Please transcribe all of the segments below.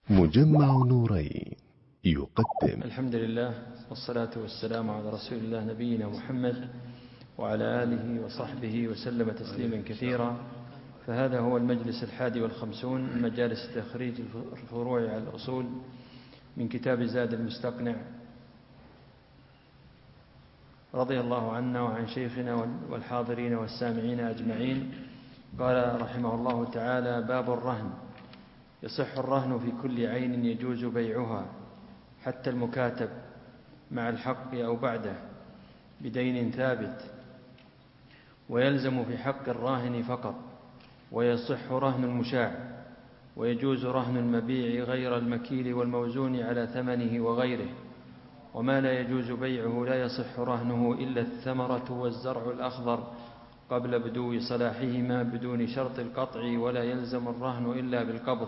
مجمع نورين يقدم. الحمد لله والصلاة والسلام على رسول الله نبينا محمد وعلى آله وصحبه وسلم تسليما كثيرا. فهذا هو المجلس 51 من مجالس تخريج الفروع على الأصول من كتاب زاد المستقنع، رضي الله عنا وعن شيخنا والحاضرين والسامعين أجمعين. قال رحمه الله تعالى: باب الرهن. يصح الرهن في كل عين يجوز بيعها حتى المكاتب مع الحق أو بعده بدين ثابت، ويلزم في حق الراهن فقط، ويصح رهن المشاع، ويجوز رهن المبيع غير المكيل والموزون على ثمنه وغيره. وما لا يجوز بيعه لا يصح رهنه إلا الثمرة والزرع الأخضر قبل بدو صلاحهما بدون شرط القطع، ولا يلزم الرهن إلا بالقبض،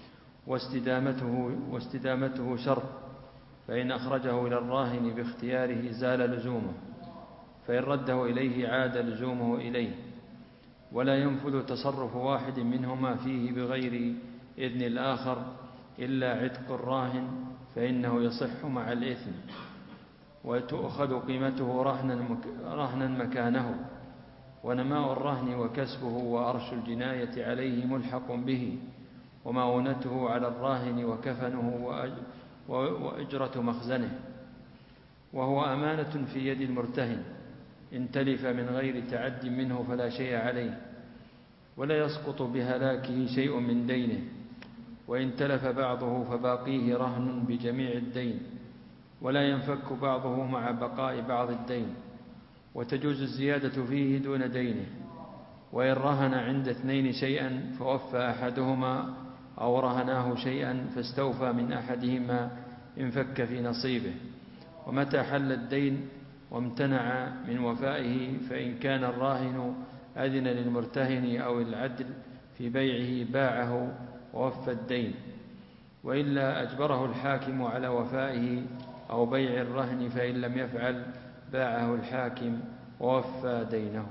واستدامته شرط، فإن أخرجه إلى الراهن باختياره زال لزومه، فإن رده إليه عاد لزومه إليه. ولا ينفذ تصرف واحد منهما فيه بغير إذن الآخر إلا عتق الراهن، فإنه يصح مع الإثم، وتؤخذ قيمته رهنا مكانه. ونماء الرهن وكسبه وأرش الجناية عليه ملحق به، ومؤونته على الراهن وكفنه وإجرة مخزنه، وهو أمانة في يد المرتهن. إن تلف من غير تعد منه فلا شيء عليه، ولا يسقط بهلاكه شيء من دينه. وإن تلف بعضه فباقيه رهن بجميع الدين، ولا ينفك بعضه مع بقاء بعض الدين، وتجوز الزيادة فيه دون دينه. وإن رهن عند اثنين شيئا فوفى أحدهما أو رهناه شيئا فاستوفى من أحدهما انفك في نصيبه. ومتى حل الدين وامتنع من وفائه، فإن كان الراهن أذن للمرتهن أو العدل في بيعه باعه ووفى الدين، وإلا أجبره الحاكم على وفائه أو بيع الرهن، فإن لم يفعل باعه الحاكم ووفى دينه.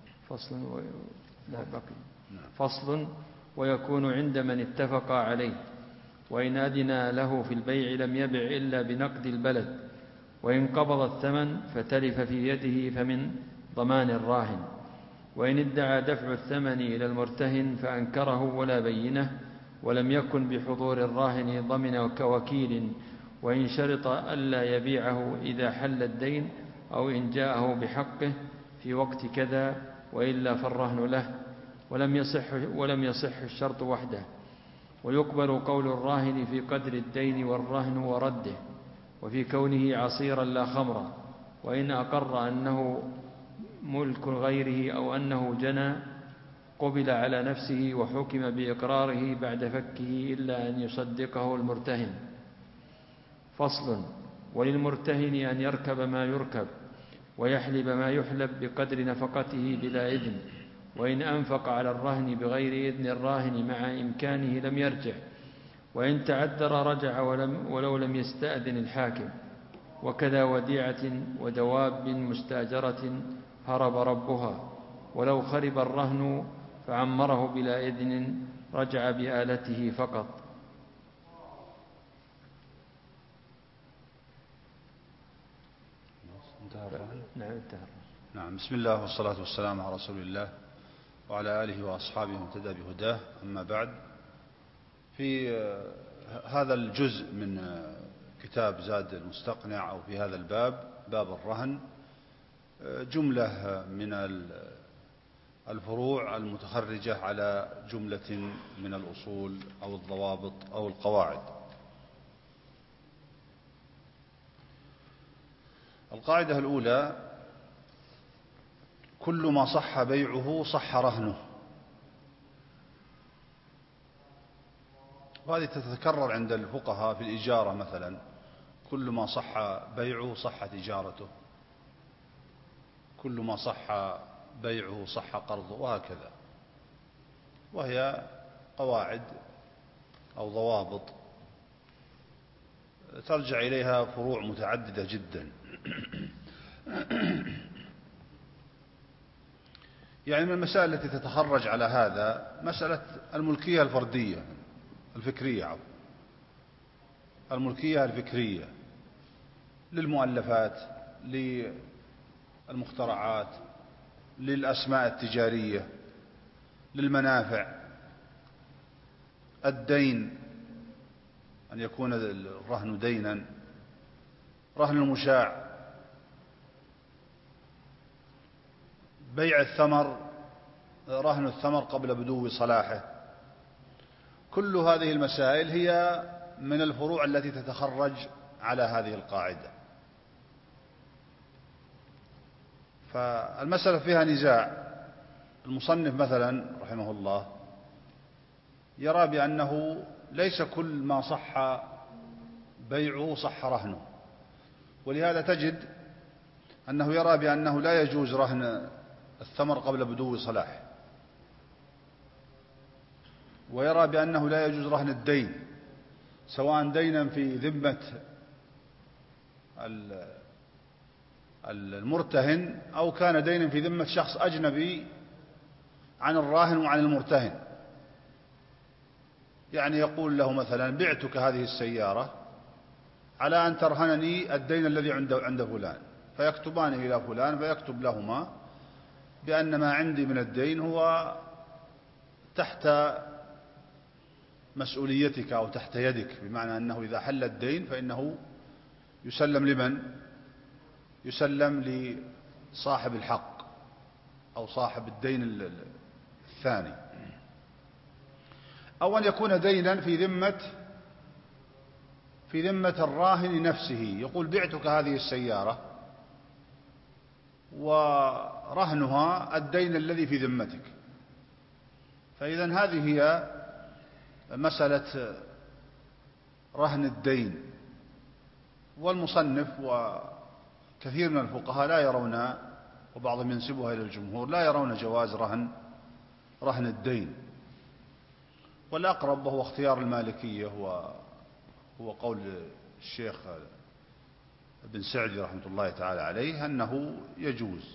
فصل. ويكون عند من اتفق عليه، وإن أذن له في البيع لم يبع إلا بنقد البلد، وإن قبض الثمن فتلف في يده فمن ضمان الراهن. وإن ادعى دفع الثمن إلى المرتهن فأنكره ولا بينه ولم يكن بحضور الراهن ضمن كوكيل، وإن شرط ألا يبيعه إذا حل الدين أو إن جاءه بحقه في وقت كذا، وإلا فالرهن له. ولم يصح الشرط وحده. ويقبل قول الراهن في قدر الدين والرهن ورده، وفي كونه عصيرا لا خمرا. وإن أقر أنه ملك غيره أو أنه جنى قبل على نفسه وحكم بإقراره بعد فكه إلا أن يصدقه المرتهن. فصل. وللمرتهن أن يركب ما يركب ويحلب ما يحلب بقدر نفقته بلا إذن، وإن أنفق على الرهن بغير إذن الراهن مع إمكانه لم يرجع، وإن تعذر رجع ولو لم يستأذن الحاكم. وكذا وديعة ودواب مستأجرة هرب ربها، ولو خرب الرهن فعمره بلا إذن رجع بآلته فقط. نعم. بسم الله والصلاة والسلام على رسول الله وعلى آله وأصحابه ومهتدى بهداه. أما بعد، في هذا الجزء من كتاب زاد المستقنع أو في هذا الباب، باب الرهن، جملة من الفروع المتخرجة على جملة من الأصول أو الضوابط أو القواعد. القاعدة الأولى: كل ما صح بيعه صح رهنه. وهذه تتكرر عند الفقهاء في الإجارة مثلا: كل ما صح بيعه صحت إجارته، كل ما صح بيعه صح قرضه، وهكذا. وهي قواعد أو ضوابط ترجع إليها فروع متعددة جدا. يعني من المسائل التي تتخرج على هذا مسألة الملكية الفردية الفكرية. الملكية الفكرية للمؤلفات، للمخترعات، للأسماء التجارية، للمنافع. الدين، أن يكون الرهن دينا، رهن المشاع، بيع الثمر، رهن الثمر قبل بدو صلاحه. كل هذه المسائل هي من الفروع التي تتخرج على هذه القاعدة. فالمسألة فيها نزاع. المصنف مثلا رحمه الله يرى بأنه ليس كل ما صح بيعه صح رهنه، ولهذا تجد أنه يرى بأنه لا يجوز رهن الثمر قبل بدو صلاحه، ويرى بأنه لا يجوز رهن الدين، سواء دينا في ذمة المرتهن أو كان دينا في ذمة شخص أجنبي عن الراهن وعن المرتهن. يعني يقول له مثلا: بعتك هذه السيارة على أن ترهنني الدين الذي عند فلان، فيكتبان إلى فلان فيكتب لهما بأن ما عندي من الدين هو تحت مسؤوليتك أو تحت يدك، بمعنى أنه إذا حل الدين فإنه يسلم لمن؟ يسلم لصاحب الحق أو صاحب الدين الثاني. أو أن يكون دينا في ذمة الراهن نفسه، يقول: بعتك هذه السيارة ورهنها الدين الذي في ذمتك. فإذن هذه هي مسألة رهن الدين. والمصنف وكثير من الفقهاء لا يرون، وبعضهم ينسبها إلى الجمهور، لا يرون جواز رهن الدين. والأقرب وهو اختيار المالكية هو قول الشيخ ابن سعدي رحمة الله تعالى عليه أنه يجوز.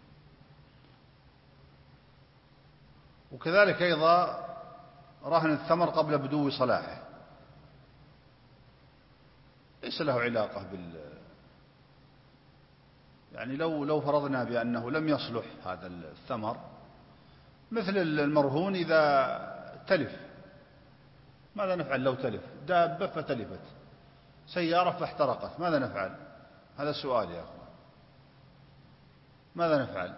وكذلك أيضا رهن الثمر قبل بدو صلاحه ليس له علاقة يعني لو فرضنا بأنه لم يصلح هذا الثمر، مثل المرهون إذا تلف، ماذا نفعل لو تلف؟ دابة فتلفت، سيارة فاحترقت، ماذا نفعل؟ هذا سؤال يا أخوان، ماذا نفعل؟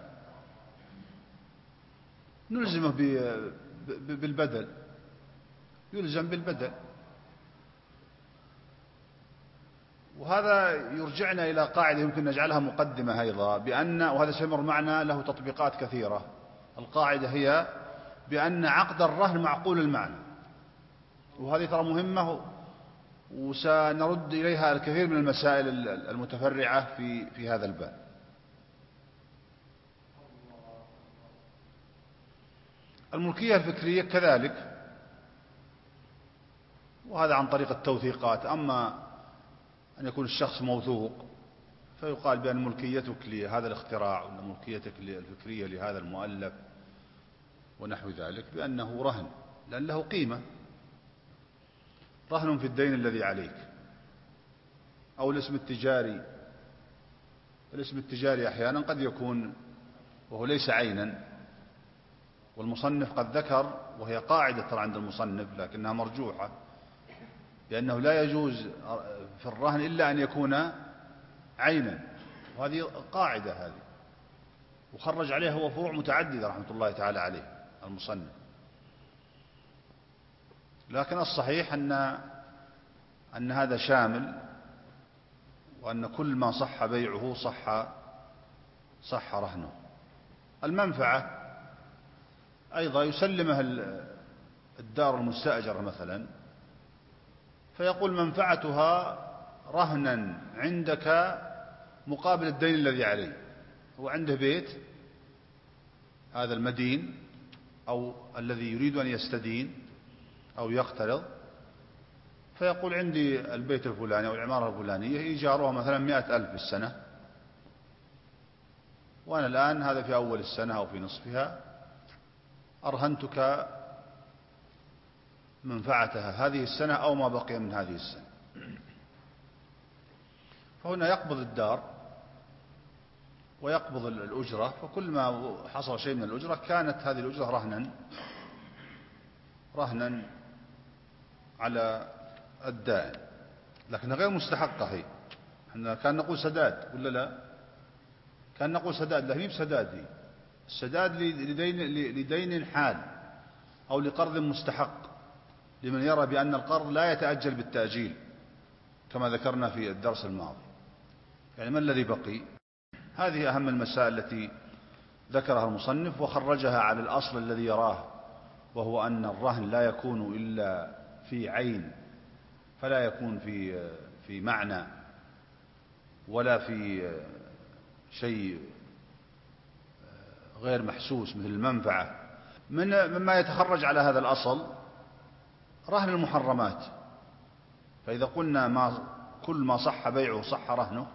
نلزمه بالبدل، يلزم بالبدل. وهذا يرجعنا إلى قاعدة يمكن نجعلها مقدمة أيضا، وهذا سيمر معنا له تطبيقات كثيرة. القاعدة هي بأن عقد الرهن معقول المعنى، وهذه ترى مهمة، وسنرد إليها الكثير من المسائل المتفرعة في هذا الباب. الملكية الفكرية كذلك، وهذا عن طريق التوثيقات. أما أن يكون الشخص موثوق فيقال بأن ملكيتك لهذا الاختراع وأن ملكيتك الفكرية لهذا المؤلف ونحو ذلك بأنه رهن، لأن له قيمة، رهن في الدين الذي عليك. أو الاسم التجاري أحيانا قد يكون وهو ليس عينا، والمصنف قد ذكر، وهي قاعدة ترى عند المصنف لكنها مرجوحة، لأنه لا يجوز في الرهن إلا أن يكون عينا، وهذه قاعدة هذه، وخرج عليها هو فروع متعددة رحمة الله تعالى عليه المصنف. لكن الصحيح أن هذا شامل، وأن كل ما صح بيعه صح رهنه. المنفعة أيضا يسلمها الدار المستأجرة مثلا، فيقول: منفعتها رهنا عندك مقابل الدين الذي عليه. هو عنده بيت، هذا المدين أو الذي يريد أن يستدين أو يقترض، فيقول: عندي البيت الفلاني أو العمارة الفلانية إيجارها مثلا 100,000 في السنة، وأنا الآن هذا في أول السنة أو في نصفها أرهنتك منفعتها هذه السنة أو ما بقي من هذه السنة. فهنا يقبض الدار ويقبض الأجرة، فكل ما حصل شيء من الأجرة كانت هذه الأجرة رهنا على الدائن، لكنها غير مستحقة. هي احنا كان نقول سداد ولا لا؟ كان نقول سداد، لا هي بسداد. هي السداد لدين حال أو لقرض مستحق، لمن يرى بأن القرض لا يتأجل بالتأجيل كما ذكرنا في الدرس الماضي. يعني ما الذي بقي؟ هذه أهم المسائل التي ذكرها المصنف وخرجها على الأصل الذي يراه، وهو أن الرهن لا يكون إلا في عين، فلا يكون في معنى ولا في شيء غير محسوس مثل المنفعة. مما يتخرج على هذا الأصل رهن المحرمات. فإذا قلنا كل ما صح بيعه صح رهنه،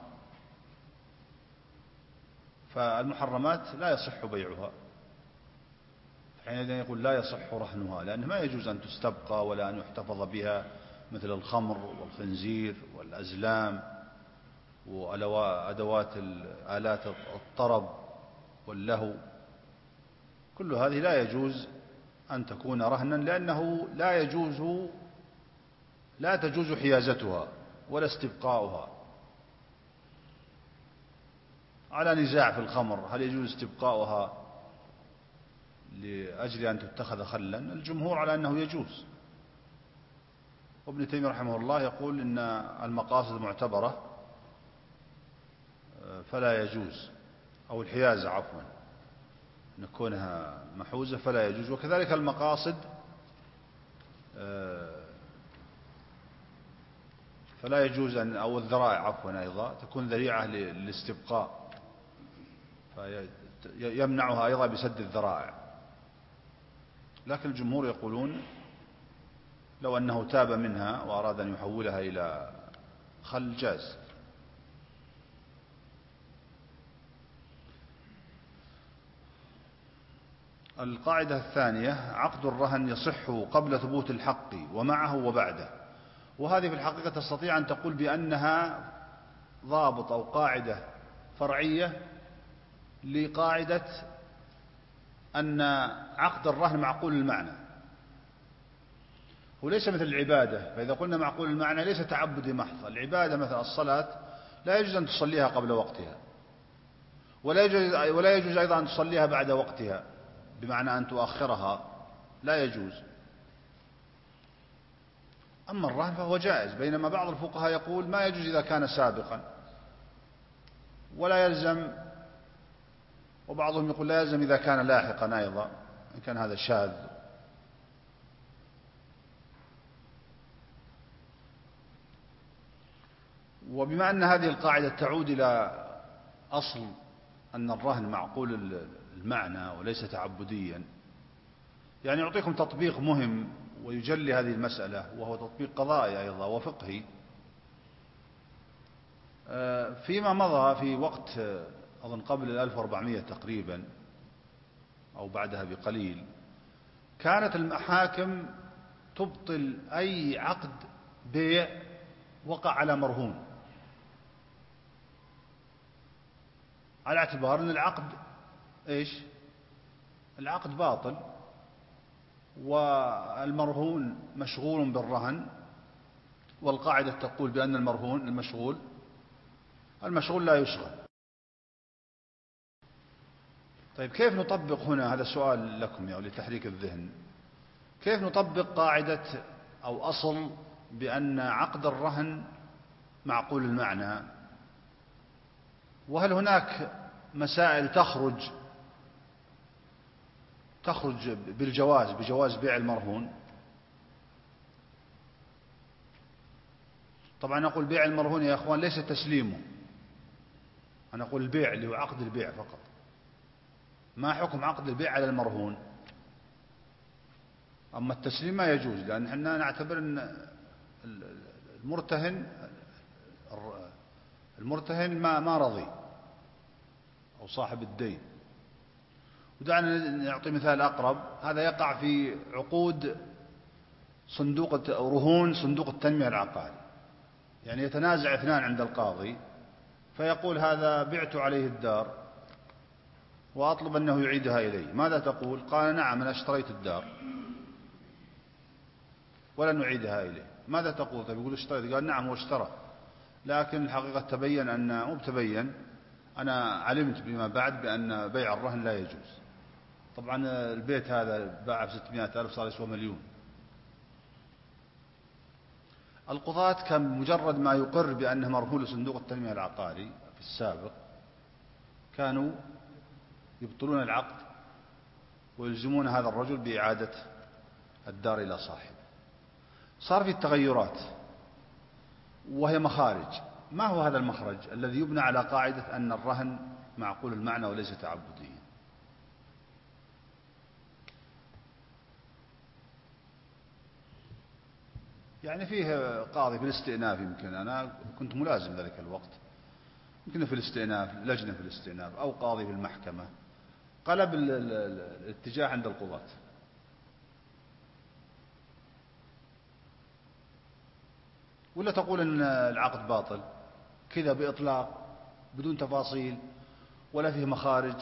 فالمحرمات لا يصح بيعها، حينئذ يقول لا يصح رهنها، لأنه ما يجوز أن تستبقى ولا أن يحتفظ بها، مثل الخمر والخنزير والأزلام وأدوات آلات الطرب واللهو، كل هذه لا يجوز أن تكون رهنا، لأنه لا تجوز حيازتها ولا استبقاؤها. على نزاع في الخمر، هل يجوز استبقاؤها لأجل أن تتخذ خلا؟ الجمهور على أنه يجوز، وابن تيمية رحمه الله يقول إن المقاصد معتبرة فلا يجوز، أو الحيازة عفوا، أن كونها محوزة فلا يجوز. وكذلك المقاصد فلا يجوز أو الذرائع عفوا أيضا تكون ذريعة للاستبقاء، فيمنعها أيضا بسد الذرائع. لكن الجمهور يقولون لو أنه تاب منها وأراد أن يحولها إلى خل جاز. القاعدة الثانية: عقد الرهن يصح قبل ثبوت الحق ومعه وبعده. وهذه في الحقيقة تستطيع أن تقول بأنها ضابط أو قاعدة فرعية لقاعدة أن عقد الرهن معقول المعنى، وليس مثل العبادة. فإذا قلنا معقول المعنى ليس تعبدي محض. العبادة مثل الصلاة لا يجوز أن تصليها قبل وقتها، ولا يجوز أيضا أن تصليها بعد وقتها، بمعنى أن تؤخرها لا يجوز. أما الرهن فهو جائز، بينما بعض الفقهاء يقول ما يجوز إذا كان سابقا ولا يلزم، وبعضهم يقول لا يلزم إذا كان لاحقا أيضا، إن كان هذا شاذ. وبما أن هذه القاعدة تعود إلى أصل أن الرهن معقول المعنى وليس تعبديا، يعني أعطيكم تطبيق مهم ويجلي هذه المسألة، وهو تطبيق قضائي أيضا وفقهي. فيما مضى في وقت أظن قبل 1400 تقريبا أو بعدها بقليل، كانت المحاكم تبطل أي عقد بيع وقع على مرهون، على اعتبار أن العقد باطل، والمرهون مشغول بالرهن، والقاعدة تقول بأن المرهون المشغول لا يشغل. طيب كيف نطبق هنا؟ هذا سؤال لكم يعني لتحريك الذهن. كيف نطبق قاعدة أو أصل بأن عقد الرهن معقول المعنى؟ وهل هناك مسائل تخرج بجواز بيع المرهون؟ طبعا أقول بيع المرهون يا أخوان ليس تسليمه، أنا أقول البيع اللي هو عقد البيع فقط. ما حكم عقد البيع على المرهون؟ أما التسليم ما يجوز، لأن احنا نعتبر أن المرتهن ما رضي، أو صاحب الدين. ودعنا نعطي مثال أقرب. هذا يقع في عقود رهون صندوق التنمية العقاري. يعني يتنازع اثنان عند القاضي فيقول هذا بعت عليه الدار وأطلب أنه يعيدها إلي، ماذا تقول؟ قال نعم أنا اشتريت الدار ولن نعيدها إليه. ماذا تقول؟ طيب يقول اشتريت، قال نعم هو اشترى، لكن الحقيقة تبين أن مو تبين، أنا علمت بما بعد بأن بيع الرهن لا يجوز. طبعا البيت هذا باع ب 600,000 صار يسوى مليون. القضاة كان مجرد ما يقر بأنه مرهون لصندوق التنمية العقاري في السابق كانوا يبطلون العقد ويلزمون هذا الرجل بإعادة الدار إلى صاحبه. صار في التغيرات وهي مخارج. ما هو هذا المخرج الذي يبنى على قاعدة أن الرهن معقول المعنى وليس تعبديا؟ يعني فيه قاضي في الاستئناف، يمكن أنا كنت ملازم ذلك الوقت، يمكن في الاستئناف لجنة في الاستئناف أو قاضي في المحكمة، قلب الاتجاه عند القضاة. ولا تقول أن العقد باطل كذا بإطلاق بدون تفاصيل ولا فيه مخارج؟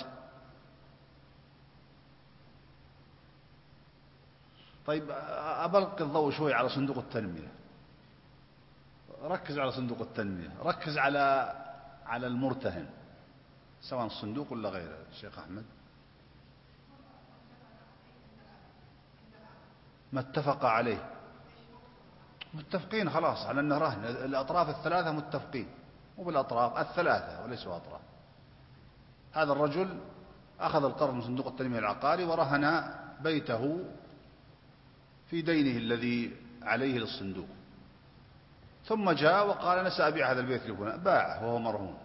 طيب أبلق الضوء شوي على صندوق التنمية. ركز على صندوق التنمية، ركز على المرتهن سواء الصندوق ولا غيره. الشيخ أحمد ما اتفق عليه، متفقين خلاص على أنه رهن. الأطراف الثلاثة متفقين، مو بالأطراف الثلاثة وليسوا أطراف. هذا الرجل أخذ القرض من صندوق التنمية العقاري ورهن بيته في دينه الذي عليه للصندوق، ثم جاء وقال أنا سأبيع هذا البيت لفلان، باعه وهو مرهون.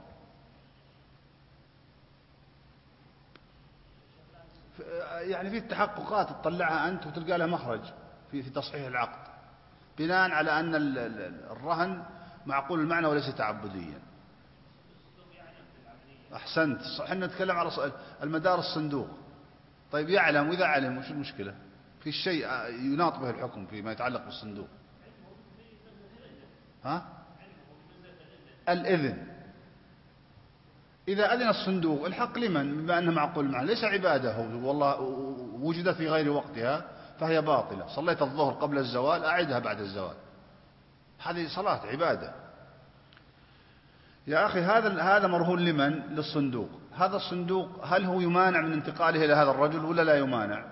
يعني في التحققات تطلعها أنت وتلقى لها مخرج في تصحيح العقد بناء على أن الرهن معقول المعنى وليس تعبديا. أحسنت، احنا نتكلم على المدار الصندوق. طيب يعلم، وإذا علم وش المشكلة؟ في شيء يناط به الحكم فيما يتعلق بالصندوق. ها؟ الإذن. إذا أذن الصندوق الحق لمن؟ بما أنه معقول المعنى، ليس عبادة والله وجدت في غير وقتها فهي باطلة. صليت الظهر قبل الزوال أعدها بعد الزوال، هذه صلاة عبادة. يا أخي هذا مرهون لمن؟ للصندوق. هذا الصندوق هل هو يمانع من انتقاله إلى هذا الرجل ولا لا يمانع؟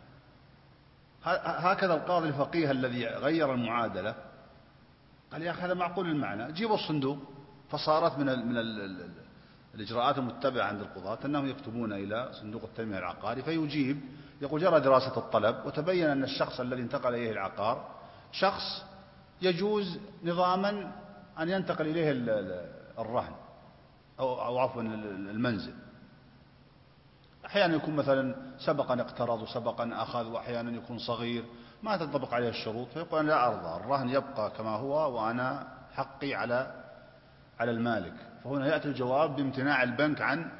هكذا القاضي الفقيه الذي غير المعادلة قال يا أخي هذا معقول المعنى، جيبوا الصندوق. فصارت من الإجراءات المتبعة عند القضاة أنهم يكتبون إلى صندوق التنمية العقاري فيجيب، يقول جرى دراسة الطلب وتبين أن الشخص الذي انتقل إليه العقار شخص يجوز نظاما أن ينتقل إليه الرهن أو عفوا المنزل. أحيانا يكون مثلا سبقا اقترض وسبقا أخذ، وأحيانا يكون صغير ما تنطبق عليه الشروط، فيقول أنا لا أرضى، الرهن يبقى كما هو وأنا حقي على المالك. فهنا يأتي الجواب بامتناع البنك عن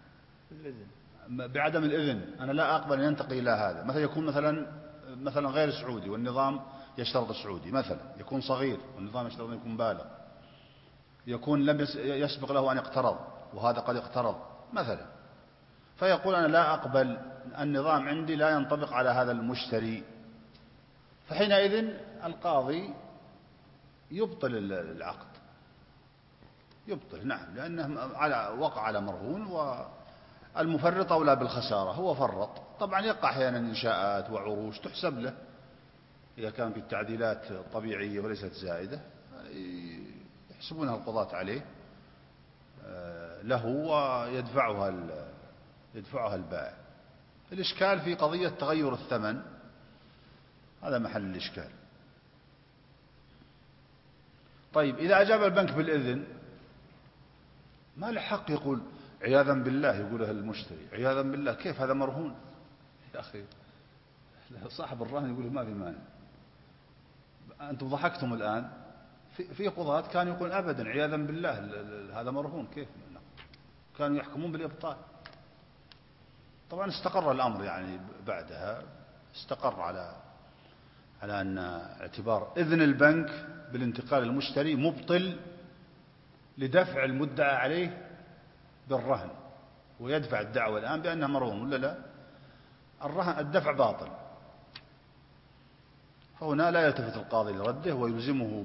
بعدم الإذن. أنا لا أقبل أن ينتقل إلى هذا. مثلا يكون مثلا غير سعودي والنظام يشترط السعودي، مثلا يكون صغير والنظام يشترط أن يكون بالغ، يكون لم يسبق له أن يقترض وهذا قد اقترض مثلا، فيقول أنا لا أقبل، النظام عندي لا ينطبق على هذا المشتري. فحينئذ القاضي يبطل العقد، يبطل، نعم، لأنه وقع على مرهون والمفرط أولى بالخسارة، هو فرط. طبعا يقع أحيانا إنشاءات وعروش تحسب له إذا كان في التعديلات طبيعية وليست زائدة، يحسبونها القضاة عليه له ويدفعها البائع. الإشكال في قضية تغير الثمن، هذا محل الإشكال. طيب إذا أجاب البنك بالإذن ما له حق يقول عياذا بالله، يقوله المشتري عياذا بالله، كيف هذا مرهون يا أخي؟ صاحب الرهن يقول ما في مانع. أنتم ضحكتم الآن. في قضاة كانوا يقول أبدا عياذا بالله هذا مرهون، كيف؟ كانوا يحكمون بالإبطال. طبعا استقر الأمر، يعني بعدها استقر على أن اعتبار إذن البنك بالانتقال المشتري مبطل لدفع المدعى عليه بالرهن، ويدفع الدعوة الآن بأنها مرهون ولا لا؟ الدفع باطل، فهنا لا يلتفت القاضي لرده ويلزمه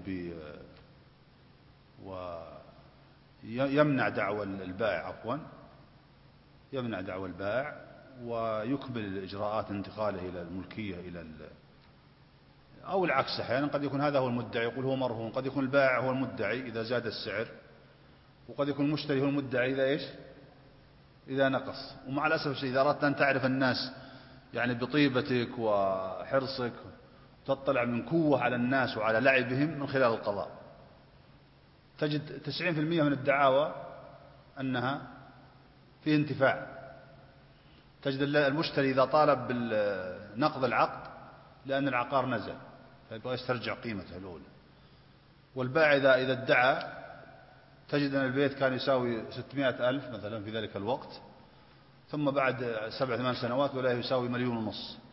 ويمنع دعوى البائع، يمنع دعوى البائع ويكمل إجراءات انتقاله إلى الملكية أو العكس. أحيانا قد يكون هذا هو المدعي يقول هو مرهون، قد يكون البائع هو المدعي إذا زاد السعر، وقد يكون المشتري هو المدعي إذا نقص. ومع الأسف الشديد إذا أردت أن تعرف الناس يعني بطيبتك وحرصك تطلع من قوة على الناس وعلى لعبهم من خلال القضاء، تجد 90% من الدعاوى أنها في انتفاع. تجد المشتري إذا طالب بنقض العقد لأن العقار نزل فيبغى يسترجع قيمته الأولى، والبائع إذا ادعى تجد أن البيت كان يساوي 600,000 مثلا في ذلك الوقت، ثم بعد 7-8 سنوات ولا يساوي 1.5 مليون.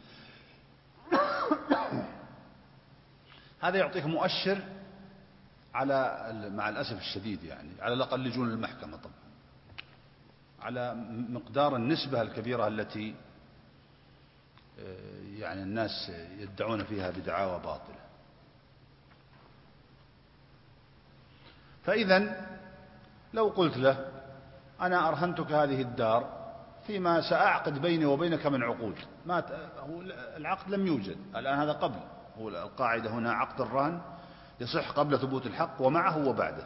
هذا يعطيك مؤشر على مع الأسف الشديد يعني على الأقل لجون المحكمة طبعا على مقدار النسبة الكبيرة التي يعني الناس يدعون فيها بدعاوى باطلة. فإذا لو قلت له أنا أرهنتك هذه الدار فيما سأعقد بيني وبينك من عقود، العقد لم يوجد الآن، هذا قبل، هو القاعدة هنا عقد الرهن يصح قبل ثبوت الحق ومعه وبعده،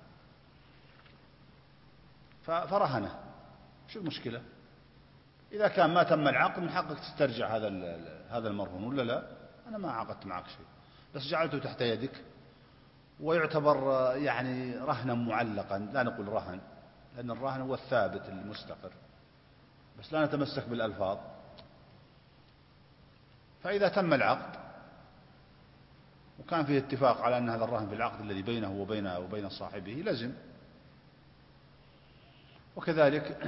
فرهنه، شو المشكلة؟ إذا كان ما تم العقد من حقك تسترجع هذا المرهون ولا لا؟ أنا ما عقدت معك شيء، بس جعلته تحت يدك ويعتبر يعني رهنا معلقا، لا نقول رهن لأن الرهن هو الثابت المستقر، بس لا نتمسك بالألفاظ. فإذا تم العقد وكان فيه اتفاق على أن هذا الرهن في العقد الذي بينه وبين صاحبه لزم. وكذلك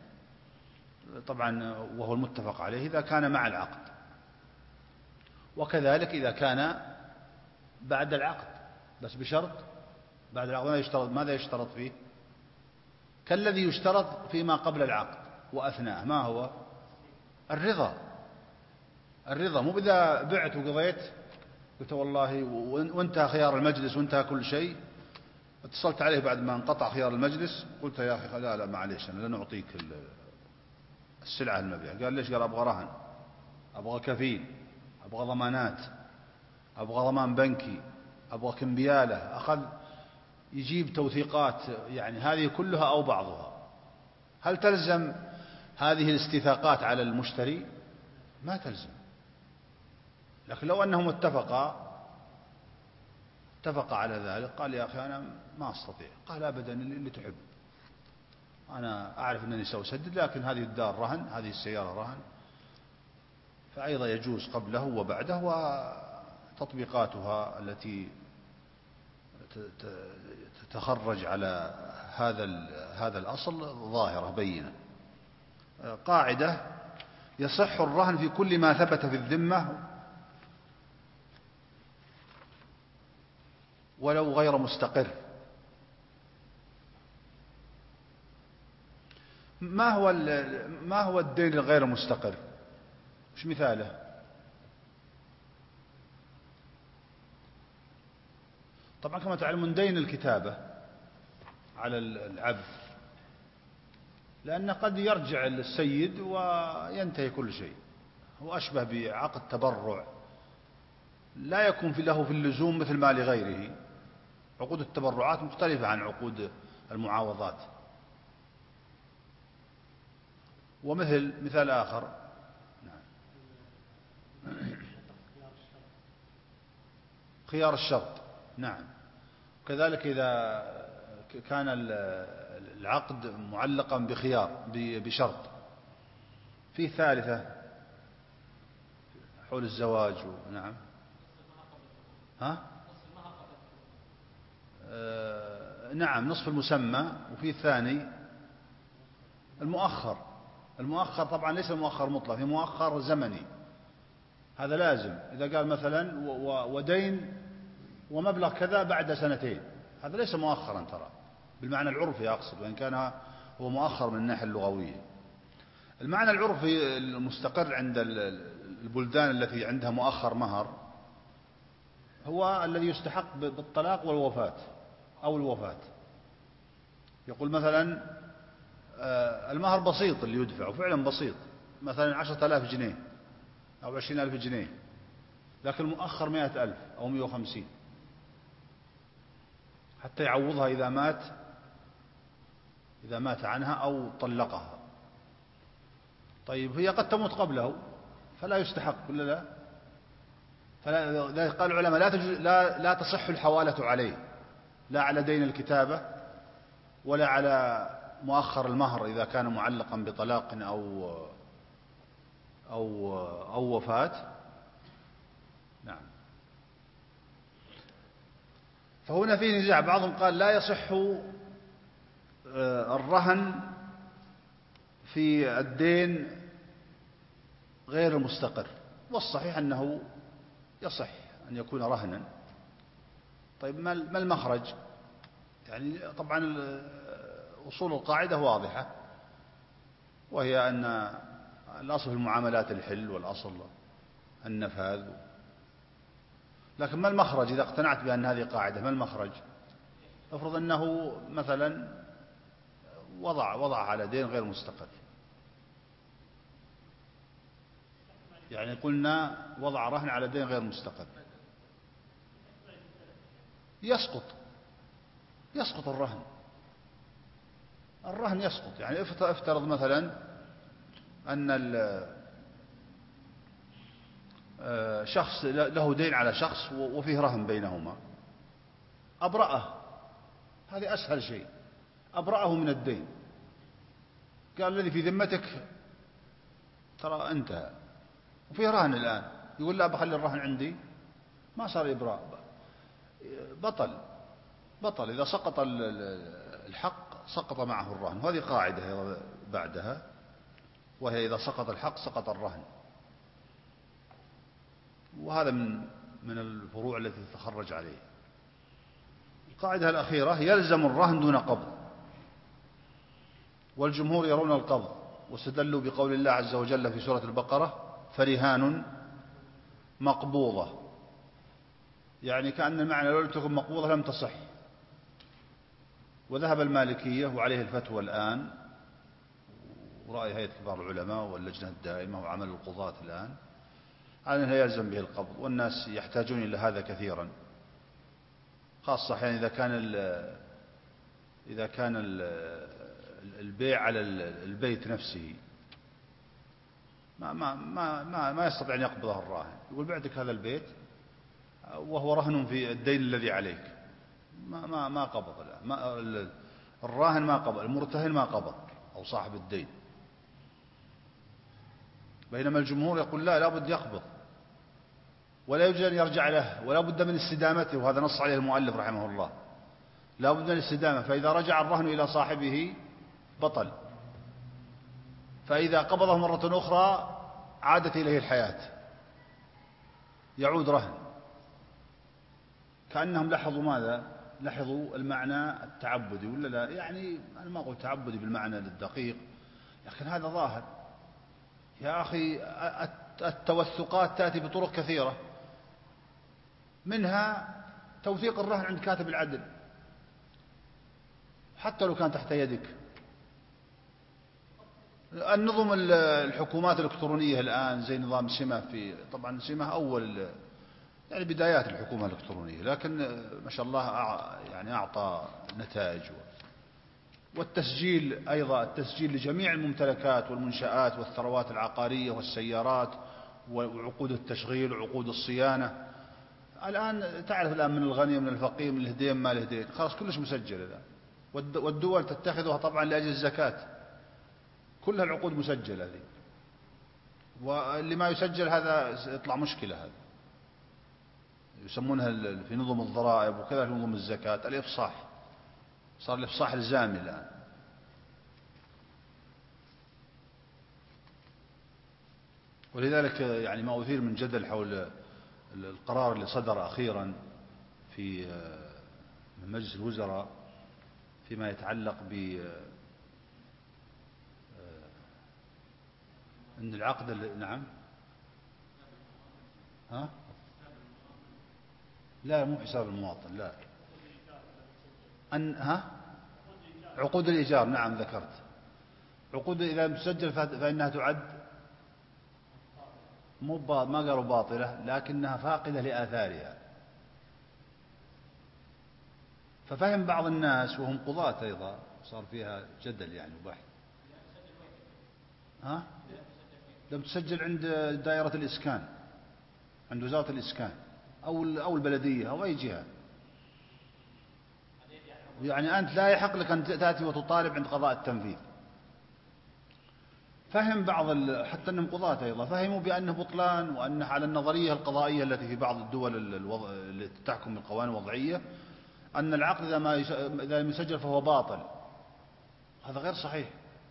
طبعا وهو المتفق عليه إذا كان مع العقد، وكذلك إذا كان بعد العقد، بس بشرط بعد العقد ماذا يشترط فيه؟ كالذي يشترط فيما قبل العقد وأثناء، ما هو؟ الرضا. مو إذا بعت وقضيت قلت والله وانتهى خيار المجلس وانتهى كل شيء، اتصلت عليه بعد ما انقطع خيار المجلس قلت يا أخي لا معليش أنا لن أعطيك السلعة المبيع. قال ليش؟ قال أبغى رهن، أبغى كفيل، أبغى ضمانات، أبغى ضمان بنكي، أبغى كمبيالة. أخذ يجيب توثيقات، يعني هذه كلها أو بعضها. هل تلزم هذه الاستيثاقات على المشتري؟ ما تلزم، لكن لو أنهم اتفقا على ذلك قال يا أخي أنا ما أستطيع، قال أبدا اللي تحب، أنا أعرف أنني سأسدد لكن هذه الدار رهن، هذه السيارة رهن، فأيضا يجوز قبله وبعده، وتطبيقاتها التي تتخرج على هذا الأصل ظاهرة بينة. قاعدة: يصح الرهن في كل ما ثبت في الذمة ولو غير مستقر. ما هو الدين الغير مستقر؟ مش مثاله؟ طبعا كما تعلمون دين الكتابة على العبد، لأن قد يرجع السيد وينتهي كل شيء، هو أشبه بعقد تبرع لا يكون له في اللزوم مثل ما لغيره. عقود التبرعات مختلفة عن عقود المعاوضات. مثال آخر، خيار الشرط، نعم. كذلك إذا كان العقد معلقا بشرط. في ثالثة حول الزواج، نعم. نعم، نصف المسمى. وفي الثاني المؤخر طبعا ليس المؤخر مطلق، في مؤخر زمني، هذا لازم. إذا قال مثلا ودين ومبلغ كذا بعد 2 سنين، هذا ليس مؤخرا ترى، بالمعنى العرفي أقصد، وإن كان هو مؤخر من الناحية اللغوية. المعنى العرفي المستقر عند البلدان التي عندها مؤخر مهر هو الذي يستحق بالطلاق والوفاة أو الوفاة. يقول مثلا المهر بسيط اللي يدفع، وفعلا بسيط، مثلا 10,000 جنيه أو 20,000 جنيه، لكن المؤخر 100,000 أو 150 حتى يعوضها إذا مات عنها أو طلقها. طيب هي قد تموت قبله فلا يستحق ولا لا؟ فلا قال العلماء لا تصح الحوالة عليه، لا على دين الكتابة ولا على مؤخر المهر إذا كان معلقا بطلاق أو وفاة. نعم. فهنا في نزاع، بعضهم قال لا يصح الرهن في الدين غير المستقر، والصحيح أنه يصح أن يكون رهنا. طيب ما المخرج؟ يعني طبعا أصول القاعدة واضحة، وهي أن الأصل في المعاملات الحل والأصل النفاذ. لكن ما المخرج إذا اقتنعت بأن هذه قاعدة؟ ما المخرج؟ افرض أنه مثلا وضع على دين غير مستقر، يعني قلنا وضع رهن على دين غير مستقر، يسقط الرهن يسقط. يعني افترض مثلا أن شخص له دين على شخص وفيه رهن بينهما، أبرأه، هذه أسهل شيء، أبرأه من الدين، قال الذي في ذمتك ترى انتهى، وفيه رهن الآن، يقول لا بخلي الرهن عندي، ما صار إبراء، بطل إذا سقط الحق سقط معه الرهن. وهذه قاعدة بعدها، وهي إذا سقط الحق سقط الرهن. وهذا من الفروع التي تتخرج عليه. القاعدة الأخيرة يلزم الرهن دون قبض، والجمهور يرون القبض، واستدلوا بقول الله عز وجل في سورة البقرة فرهان مقبوضة، يعني كأن المعنى لو لم تكن مقبوضة لم تصح. وذهب المالكية وعليه الفتوى الآن، ورأي هيئة كبار العلماء واللجنة الدائمة وعمل القضاة الآن، على أنه يلزم به القبض، والناس يحتاجون إلى هذا كثيرا، خاصة أحيانا إذا كان البيع على البيت نفسه ما يستطيع أن يقبضه الراهن، يقول بعتك هذا البيت وهو رهن في الدين الذي عليك، ما قبض الآن، الراهن ما قبض، المرتهن ما قبض، أو صاحب الدين. بينما الجمهور يقول لا بد يقبض، ولا يوجد أن يرجع له، ولا بد من استدامته، وهذا نص عليه المؤلف رحمه الله، لا بد من الاستدامة. فإذا رجع الرهن إلى صاحبه بطل، فإذا قبضه مرة أخرى عادت إليه الحياة، يعود رهن. كأنهم لاحظوا ماذا؟ لاحظوا المعنى التعبدي ولا لا؟ يعني أنا ما أقول تعبدي بالمعنى الدقيق، لكن هذا ظاهر. يا أخي التوثقات تأتي بطرق كثيرة، منها توثيق الرهن عند كاتب العدل حتى لو كان تحت يدك. النظم الحكومات الإلكترونية الآن زي نظام سمة، طبعا سمة أول يعني بدايات الحكومة الإلكترونية، لكن ما شاء الله يعني أعطى نتائج. والتسجيل أيضا، التسجيل لجميع الممتلكات والمنشآت والثروات العقارية والسيارات وعقود التشغيل وعقود الصيانة. الآن تعرف الآن من الغني من الفقير من الهدين ما الهدين، خلاص كلش مسجل الآن، والدول تتخذها طبعا لأجل الزكاة، كلها العقود مسجلة هذه. واللي ما يسجل هذا يطلع مشكلة، هذا يسمونها في نظم الضرائب وكذا في نظم الزكاة الإفصاح، صار الإفصاح الزامي الآن. ولذلك يعني ما أثير من جدل حول القرار اللي صدر أخيرا من مجلس الوزراء فيما يتعلق ب أن العقد نعم. ها؟ لا مو حساب المواطن، لا. عقود الإيجار، نعم ذكرت. عقود إذا تسجل فإنها تعد ما قالوا باطلة، لكنها فاقدة لآثارها. ففهم بعض الناس وهم قضاة أيضا، صار فيها جدل يعني وبحث. لم تسجل عند دائرة الإسكان، عند وزارة الإسكان أو البلدية أو أي جهة، يعني أنت لا يحق لك أن تأتي وتطالب عند قضاء التنفيذ. فهم بعض حتى أنهم قضاة أيضا فهموا بأنه بطلان، وأنه على النظرية القضائية التي في بعض الدول التي تحكم بالقوانين الوضعية أن العقد إذا لم يسجل فهو باطل. هذا غير صحيح.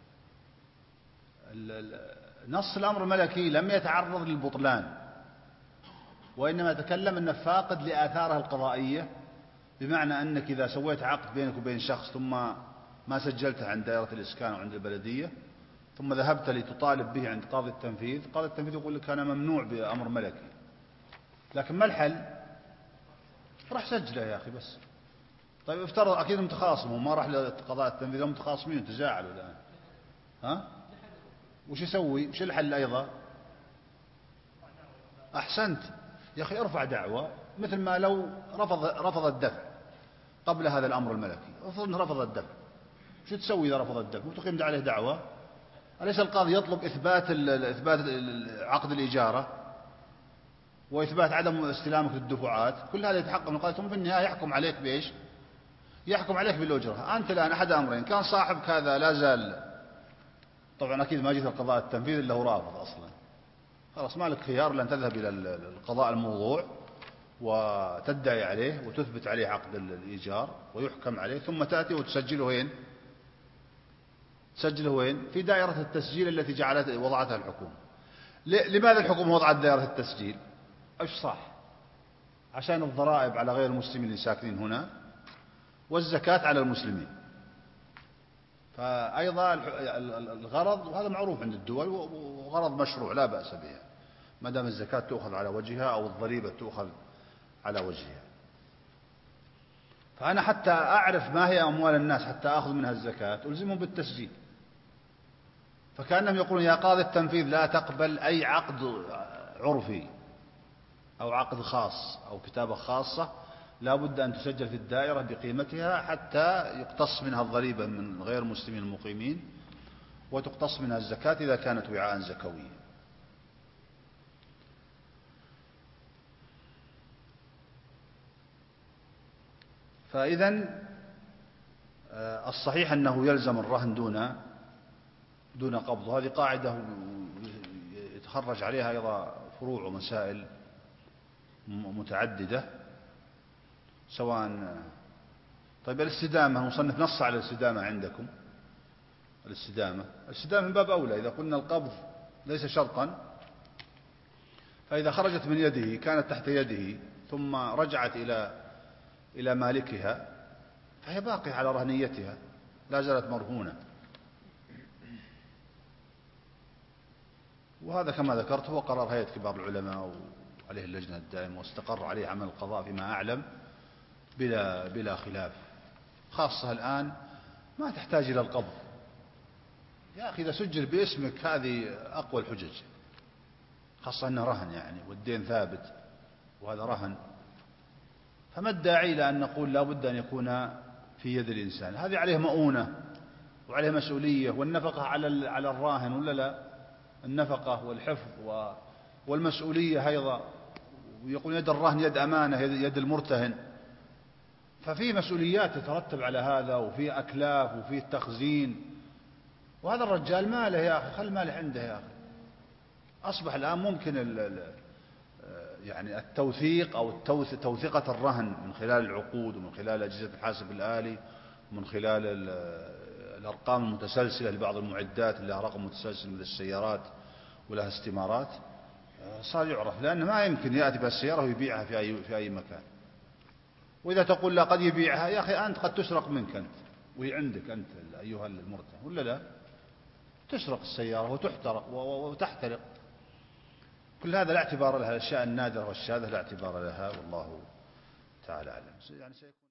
نص الأمر الملكي لم يتعرض للبطلان، وإنما يتكلم أنه فاقد لآثاره القضائية، بمعنى أنك إذا سويت عقد بينك وبين شخص ثم ما سجلته عند دائرة الإسكان وعند البلدية، ثم ذهبت لتطالب به عند قاضي التنفيذ، قاضي التنفيذ يقول لك أنا ممنوع بأمر ملكي. لكن ما الحل؟ راح سجله يا أخي بس. طيب افترض أكيد متخاصموا، ما راح لقضاء التنفيذ، هم متخاصمين تزاعلوا الآن، وش يسوي؟ وش الحل أيضا؟ أحسنت يا أخي، ارفع دعوة، مثل ما لو رفض الدفع قبل هذا الأمر الملكي. افرض رفض الدفع، شو تسوي إذا رفض الدفع؟ وتقيم عليه دعوة. أليس القاضي يطلب إثبات عقد الإجارة وإثبات عدم استلامك للدفعات؟ كل هذا يتحقق من القاضي، ثم في النهاية يحكم عليك بإيش؟ يحكم عليك بالأجرة. أنت الآن أحد أمرين، كان صاحبك هذا لا زال، طبعا أكيد ما جيت القضاء التنفيذ إلا هو رافض أصلا، خلاص ما لك خيار لأن تذهب إلى القضاء الموضوع وتدعي عليه وتثبت عليه عقد الإيجار ويحكم عليه، ثم تأتي وتسجله وين؟ تسجله وين؟ في دائرة التسجيل التي وضعتها الحكومة. لماذا الحكومة وضعت دائرة التسجيل؟ إيش صح؟ عشان الضرائب على غير المسلمين اللي ساكنين هنا، والزكاة على المسلمين. فأيضا الغرض، وهذا معروف عند الدول وغرض مشروع لا بأس به، ما دام الزكاة تؤخذ على وجهها أو الضريبة تؤخذ على وجهها. فأنا حتى أعرف ما هي أموال الناس حتى أخذ منها الزكاة ألزمهم بالتسجيل. فكأنهم يقولون يا قاضي التنفيذ لا تقبل أي عقد عرفي أو عقد خاص أو كتابة خاصة، لا بد أن تسجل في الدائرة بقيمتها حتى يقتص منها الضريبة من غير المسلمين المقيمين، وتقتص منها الزكاة إذا كانت وعاء زكويا. فإذن الصحيح أنه يلزم الرهن دون قبض. هذه قاعدة يتخرج عليها أيضا فروع ومسائل متعددة. سواء طيب الاستدامة، مصنف نص على الاستدامة عندكم. الاستدامة من باب أولى، إذا قلنا القبض ليس شرطا، فإذا خرجت من يده كانت تحت يده ثم رجعت إلى مالكها فهي باقية على رهنيتها، لا زالت مرهونة. وهذا كما ذكرت هو قرار هيئة كبار العلماء وعليه اللجنة الدائمة، واستقر عليه عمل القضاء فيما أعلم بلا خلاف. خاصة الآن ما تحتاج إلى القبض يا أخي، إذا سجل باسمك هذه أقوى الحجج، خاصة أنه رهن يعني، والدين ثابت وهذا رهن. فما الداعي إلى أن نقول لا بد أن يكون في يد الإنسان؟ هذه عليه مؤونة وعليه مسؤولية، والنفقة على الراهن ولا لا؟ النفقة والحفظ والمسؤولية أيضا. ويقول يد الرهن يد أمانة، يد المرتهن. ففي مسؤوليات تترتب على هذا، وفي أكلاف، وفي تخزين. وهذا الرجال ماله يا أخي، خل ماله عنده يا أخي. أصبح الآن ممكن يعني التوثيق أو توثيقة الرهن من خلال العقود، ومن خلال أجهزة الحاسب الآلي، ومن خلال الأرقام المتسلسلة لبعض المعدات اللي لها رقم متسلسل مثل السيارات ولها استمارات، صار يعرف. لأنه ما يمكن يأتي بالسيارة ويبيعها في أي مكان. وإذا تقول لا قد يبيعها، يا أخي أنت قد تسرق منك أنت، وهي عندك أنت أيها المرتهن ولا لا؟ تسرق السيارة وتحترق وتحترق. كل هذا لا اعتبار لها، الأشياء النادرة والشاذة لا اعتبار لها، والله تعالى أعلم. يعني